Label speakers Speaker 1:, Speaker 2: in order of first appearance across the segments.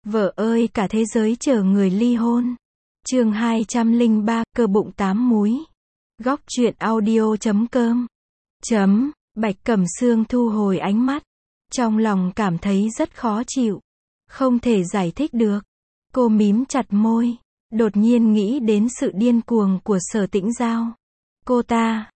Speaker 1: Vợ ơi cả thế giới chờ người ly hôn. Chương 203, cơ bụng 8 múi. Góc truyện audio.com. Bạch Cẩm Sương thu hồi ánh mắt. Trong lòng cảm thấy rất khó chịu. Không thể giải thích được. Cô mím chặt môi. Đột nhiên nghĩ đến sự điên cuồng của Sở Tĩnh Giao. Cô ta,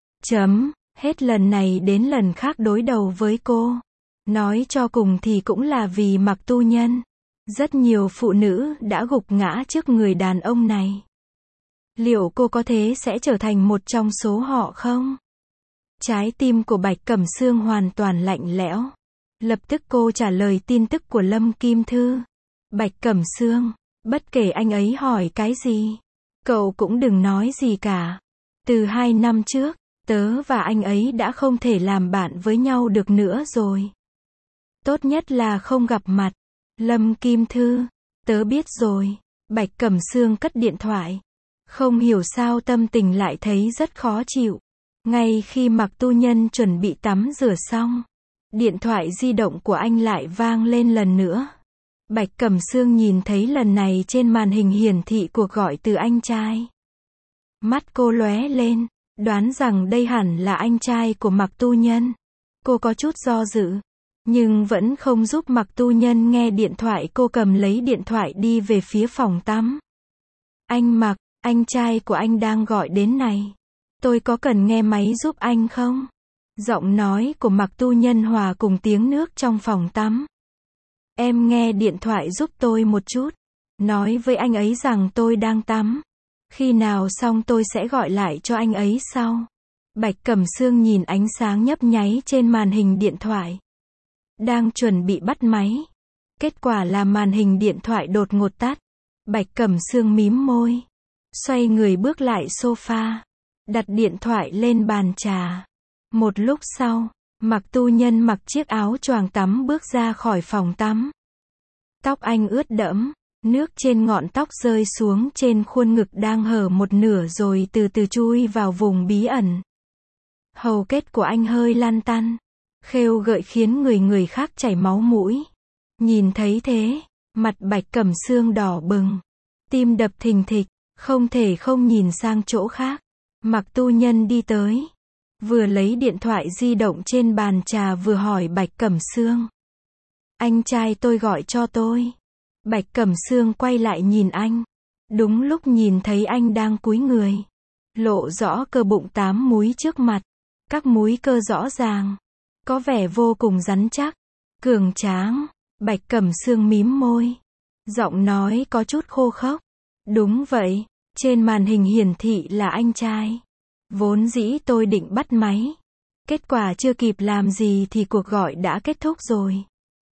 Speaker 1: hết lần này đến lần khác đối đầu với cô. Nói cho cùng thì cũng là vì Mặc Tu Nhân. Rất nhiều phụ nữ đã gục ngã trước người đàn ông này. Liệu cô có thế sẽ trở thành một trong số họ không? Trái tim của Bạch Cẩm Sương hoàn toàn lạnh lẽo. Lập tức cô trả lời tin tức của Lâm Kim Thư. Bạch Cẩm Sương, bất kể anh ấy hỏi cái gì, cậu cũng đừng nói gì cả. Từ 2 năm trước, tớ và anh ấy đã không thể làm bạn với nhau được nữa rồi. Tốt nhất là không gặp mặt. Lâm Kim Thư, tớ biết rồi. Bạch Cẩm Sương cất điện thoại. Không hiểu sao tâm tình lại thấy rất khó chịu. Ngay khi Mặc Tu Nhân chuẩn bị tắm rửa xong, điện thoại di động của anh lại vang lên lần nữa. Bạch Cẩm Sương nhìn thấy lần này trên màn hình hiển thị cuộc gọi từ anh trai. Mắt cô lóe lên, đoán rằng đây hẳn là anh trai của Mặc Tu Nhân. Cô có chút do dự, nhưng vẫn không giúp Mặc Tu Nhân nghe điện thoại. Cô cầm lấy điện thoại đi về phía phòng tắm. Anh Mặc, anh trai của anh đang gọi đến này. Tôi có cần nghe máy giúp anh không? Giọng nói của Mặc Tu Nhân hòa cùng tiếng nước trong phòng tắm. Em nghe điện thoại giúp tôi một chút. Nói với anh ấy rằng tôi đang tắm. Khi nào xong tôi sẽ gọi lại cho anh ấy sau. Bạch Cẩm Sương nhìn ánh sáng nhấp nháy trên màn hình điện thoại. Đang chuẩn bị bắt máy. Kết quả là màn hình điện thoại đột ngột tắt. Bạch Cẩm Sương mím môi. Xoay người bước lại sofa. Đặt điện thoại lên bàn trà. Một lúc sau, Mặc Tu Nhân mặc chiếc áo choàng tắm bước ra khỏi phòng tắm. Tóc anh ướt đẫm. Nước trên ngọn tóc rơi xuống trên khuôn ngực đang hở một nửa rồi từ từ chui vào vùng bí ẩn. Hầu kết của anh hơi lăn tăn. Khêu gợi khiến người khác chảy máu mũi. Nhìn thấy thế, mặt Bạch Cẩm Sương đỏ bừng. Tim đập thình thịch, không thể không nhìn sang chỗ khác. Mặc Tu Nhân đi tới. Vừa lấy điện thoại di động trên bàn trà vừa hỏi Bạch Cẩm Sương. Anh trai tôi gọi cho tôi. Bạch Cẩm Sương quay lại nhìn anh. Đúng lúc nhìn thấy anh đang cúi người. Lộ rõ cơ bụng 8 múi trước mặt. Các múi cơ rõ ràng. Có vẻ vô cùng rắn chắc. Cường tráng. Bạch Cẩm Sương mím môi. Giọng nói có chút khô khốc. Đúng vậy. Trên màn hình hiển thị là anh trai. Vốn dĩ tôi định bắt máy. Kết quả chưa kịp làm gì thì cuộc gọi đã kết thúc rồi.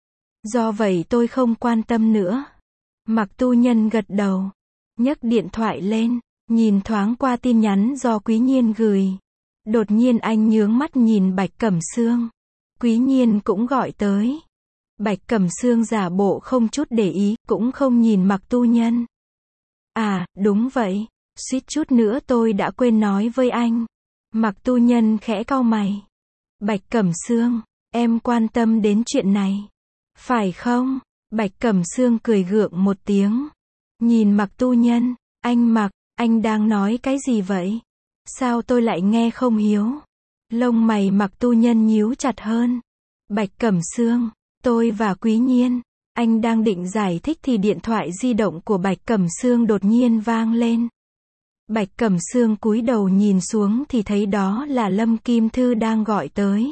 Speaker 1: Do vậy tôi không quan tâm nữa. Mặc Tu Nhân gật đầu. Nhấc điện thoại lên. Nhìn thoáng qua tin nhắn do Quý Nhiên gửi. Đột nhiên anh nhướng mắt nhìn Bạch Cẩm Sương. Quý Nhiên cũng gọi tới. Bạch Cẩm Sương giả bộ không chút để ý, cũng không nhìn Mặc Tu Nhân. À, đúng vậy. Suýt chút nữa tôi đã quên nói với anh. Mặc Tu Nhân khẽ cau mày. Bạch Cẩm Sương, em quan tâm đến chuyện này. Phải không? Bạch Cẩm Sương cười gượng một tiếng. Nhìn Mặc Tu Nhân, anh Mặc, anh đang nói cái gì vậy? Sao tôi lại nghe không hiểu? Lông mày Mặc Tu Nhân nhíu chặt hơn. Bạch Cẩm Sương, tôi và Quý Nhiên. Anh đang định giải thích thì điện thoại di động của Bạch Cẩm Sương đột nhiên vang lên. Bạch Cẩm Sương cúi đầu nhìn xuống thì thấy đó là Lâm Kim Thư đang gọi tới.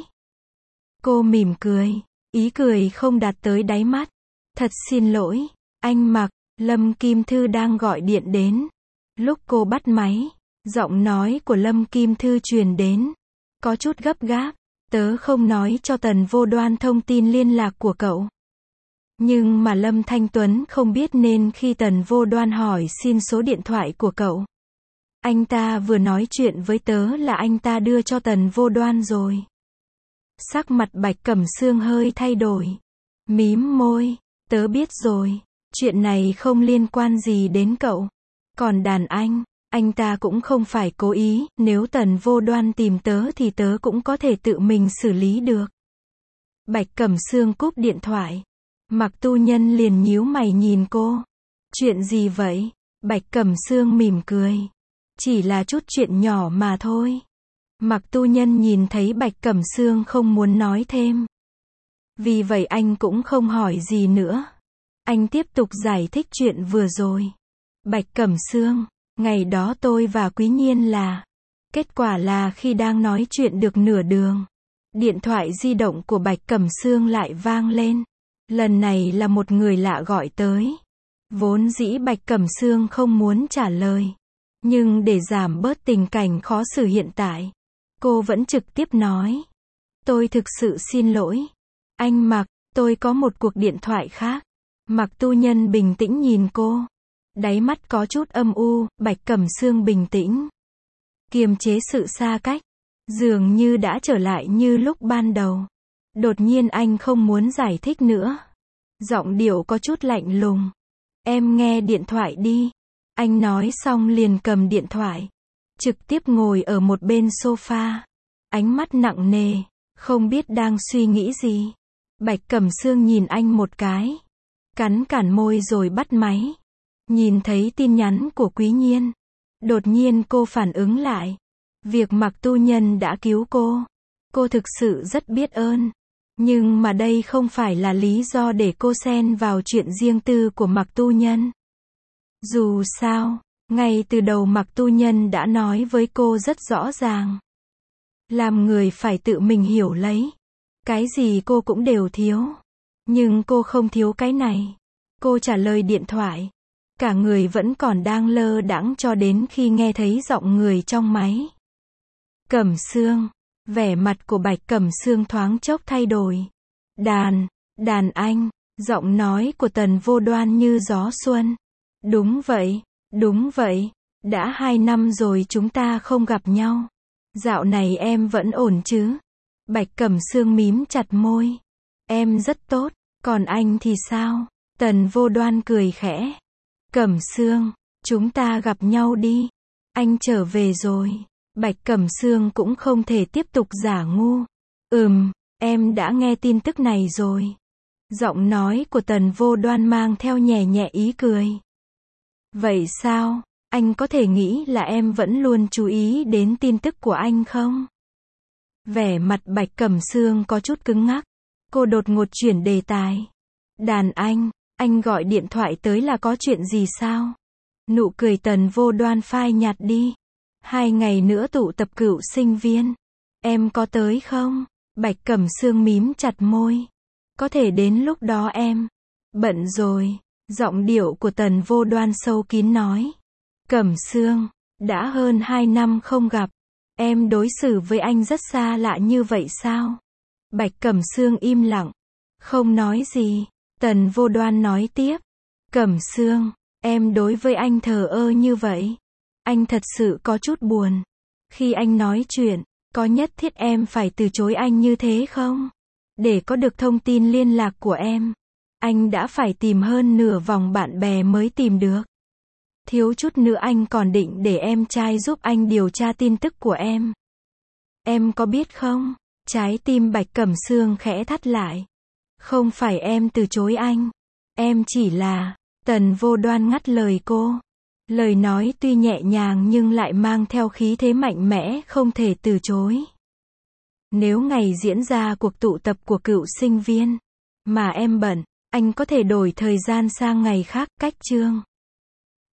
Speaker 1: Cô mỉm cười. Ý cười không đạt tới đáy mắt. Thật xin lỗi, anh Mặc, Lâm Kim Thư đang gọi điện đến. Lúc cô bắt máy, giọng nói của Lâm Kim Thư truyền đến. Có chút gấp gáp, tớ không nói cho Tần Vô Đoan thông tin liên lạc của cậu. Nhưng mà Lâm Thanh Tuấn không biết nên khi Tần Vô Đoan hỏi xin số điện thoại của cậu. Anh ta vừa nói chuyện với tớ là anh ta đưa cho Tần Vô Đoan rồi. Sắc mặt Bạch Cẩm Sương hơi thay đổi. Mím môi. Tớ biết rồi. Chuyện này không liên quan gì đến cậu. Còn đàn anh ta cũng không phải cố ý. Nếu Tần Vô Đoan tìm tớ thì tớ cũng có thể tự mình xử lý được. Bạch Cẩm Sương cúp điện thoại. Mạc Tu Nhân liền nhíu mày nhìn cô. Chuyện gì vậy? Bạch Cẩm Sương mỉm cười. Chỉ là chút chuyện nhỏ mà thôi. Mạc Tu Nhân nhìn thấy Bạch Cẩm Sương không muốn nói thêm. Vì vậy anh cũng không hỏi gì nữa. Anh tiếp tục giải thích chuyện vừa rồi. Bạch Cẩm Sương, ngày đó tôi và Quý Nhiên là... Kết quả là khi đang nói chuyện được nửa đường, điện thoại di động của Bạch Cẩm Sương lại vang lên. Lần này là một người lạ gọi tới. Vốn dĩ Bạch Cẩm Sương không muốn trả lời. Nhưng để giảm bớt tình cảnh khó xử hiện tại, cô vẫn trực tiếp nói. Tôi thực sự xin lỗi. Anh Mạc, tôi có một cuộc điện thoại khác. Mạc Tu Nhân bình tĩnh nhìn cô. Đáy mắt có chút âm u, Bạch Cẩm Sương bình tĩnh. Kiềm chế sự xa cách. Dường như đã trở lại như lúc ban đầu. Đột nhiên anh không muốn giải thích nữa. Giọng điệu có chút lạnh lùng. Em nghe điện thoại đi. Anh nói xong liền cầm điện thoại. Trực tiếp ngồi ở một bên sofa. Ánh mắt nặng nề. Không biết đang suy nghĩ gì. Bạch Cẩm Sương nhìn anh một cái. Cắn cản môi rồi bắt máy. Nhìn thấy tin nhắn của Quý Nhiên. Đột nhiên cô phản ứng lại. Việc Mạc Tu Nhân đã cứu cô. Cô thực sự rất biết ơn. Nhưng mà đây không phải là lý do để cô xen vào chuyện riêng tư của Mạc Tu Nhân. Dù sao, ngay từ đầu Mạc Tu Nhân đã nói với cô rất rõ ràng. Làm người phải tự mình hiểu lấy. Cái gì cô cũng đều thiếu. Nhưng cô không thiếu cái này. Cô trả lời điện thoại. Cả người vẫn còn đang lơ đãng cho đến khi nghe thấy giọng người trong máy. Cẩm Sương. Vẻ mặt của Bạch Cẩm Sương thoáng chốc thay đổi. Đàn anh. Giọng nói của Tần Vô Đoan như gió xuân. Đúng vậy. Đã 2 năm rồi chúng ta không gặp nhau. Dạo này em vẫn ổn chứ? Bạch Cẩm Sương mím chặt môi. Em rất tốt, còn anh thì sao? Tần Vô Đoan cười khẽ. Cẩm Sương, chúng ta gặp nhau đi. Anh trở về rồi. Bạch Cẩm Sương cũng không thể tiếp tục giả ngu. Em đã nghe tin tức này rồi. Giọng nói của Tần Vô Đoan mang theo nhẹ nhẹ ý cười. Vậy sao, anh có thể nghĩ là em vẫn luôn chú ý đến tin tức của anh không? Vẻ mặt Bạch Cẩm Sương có chút cứng ngắc. Cô đột ngột chuyển đề tài. Đàn anh gọi điện thoại tới là có chuyện gì sao? Nụ cười Tần Vô Đoan phai nhạt đi. 2 ngày nữa tụ tập cựu sinh viên. Em có tới không? Bạch Cẩm Sương mím chặt môi. Có thể đến lúc đó em. Bận rồi. Giọng điệu của Tần Vô Đoan sâu kín nói. Cẩm Sương, đã hơn 2 năm không gặp. Em đối xử với anh rất xa lạ như vậy sao? Bạch Cẩm Sương im lặng. Không nói gì. Tần Vô Đoan nói tiếp. Cẩm Sương, em đối với anh thờ ơ như vậy. Anh thật sự có chút buồn. Khi anh nói chuyện, có nhất thiết em phải từ chối anh như thế không? Để có được thông tin liên lạc của em, anh đã phải tìm hơn nửa vòng bạn bè mới tìm được. Thiếu chút nữa anh còn định để em trai giúp anh điều tra tin tức của em. Em có biết không? Trái tim Bạch Cẩm Sương khẽ thắt lại. Không phải em từ chối anh. Em chỉ là... Tần Vô Đoan ngắt lời cô. Lời nói tuy nhẹ nhàng nhưng lại mang theo khí thế mạnh mẽ không thể từ chối. Nếu ngày diễn ra cuộc tụ tập của cựu sinh viên, mà em bận, anh có thể đổi thời gian sang ngày khác, cách chương.